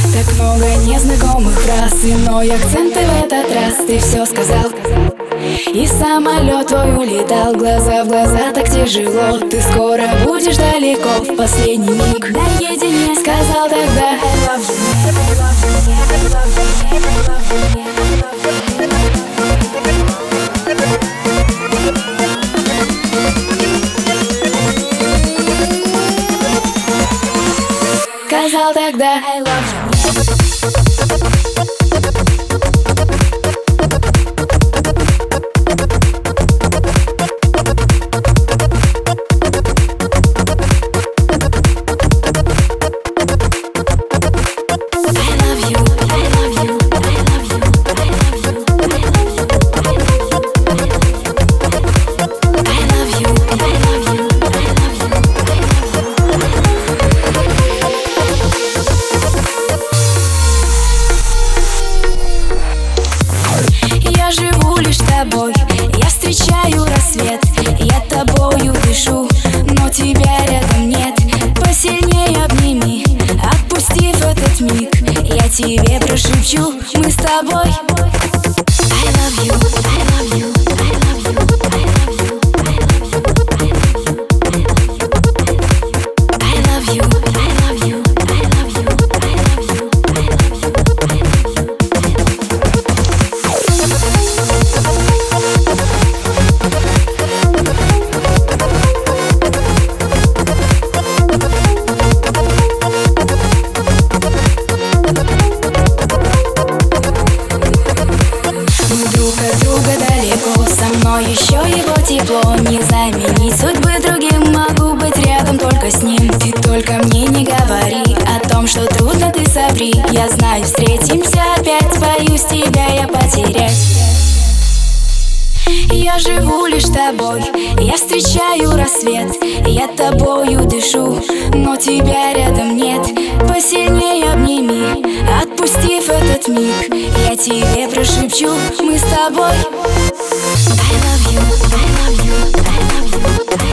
Так много незнакомых фраз, иной акценты в этот раз. Ты все сказал, и самолет твой улетал. Глаза в глаза, так тяжело. Ты скоро будешь далеко, в последний миг наедине. Сказал тогда I love you, I love you, I love you, I love you, I love you. Сказал тогда I love you. Я живу лишь тобой, я встречаю рассвет, я тобою дышу, но тебя рядом нет. Посильнее обними, отпустив этот миг, я тебе прошепчу, мы с тобой. I love you, I love you, I love you, I love you, I love you, I love you, I love you, I love you, I love you. Со мной еще его тепло не заменить судьбы другим. Могу быть рядом только с ним. Ты только мне не говори о том, что трудно, ты соври. Я знаю, встретимся опять, боюсь тебя я потерять. Я живу лишь тобой, я встречаю рассвет, я тобою дышу, но тебя рядом нет. Посильнее обними, отпустив этот миг, я тебе прошепчу, мы с тобой. I love you, I love you, I love you, I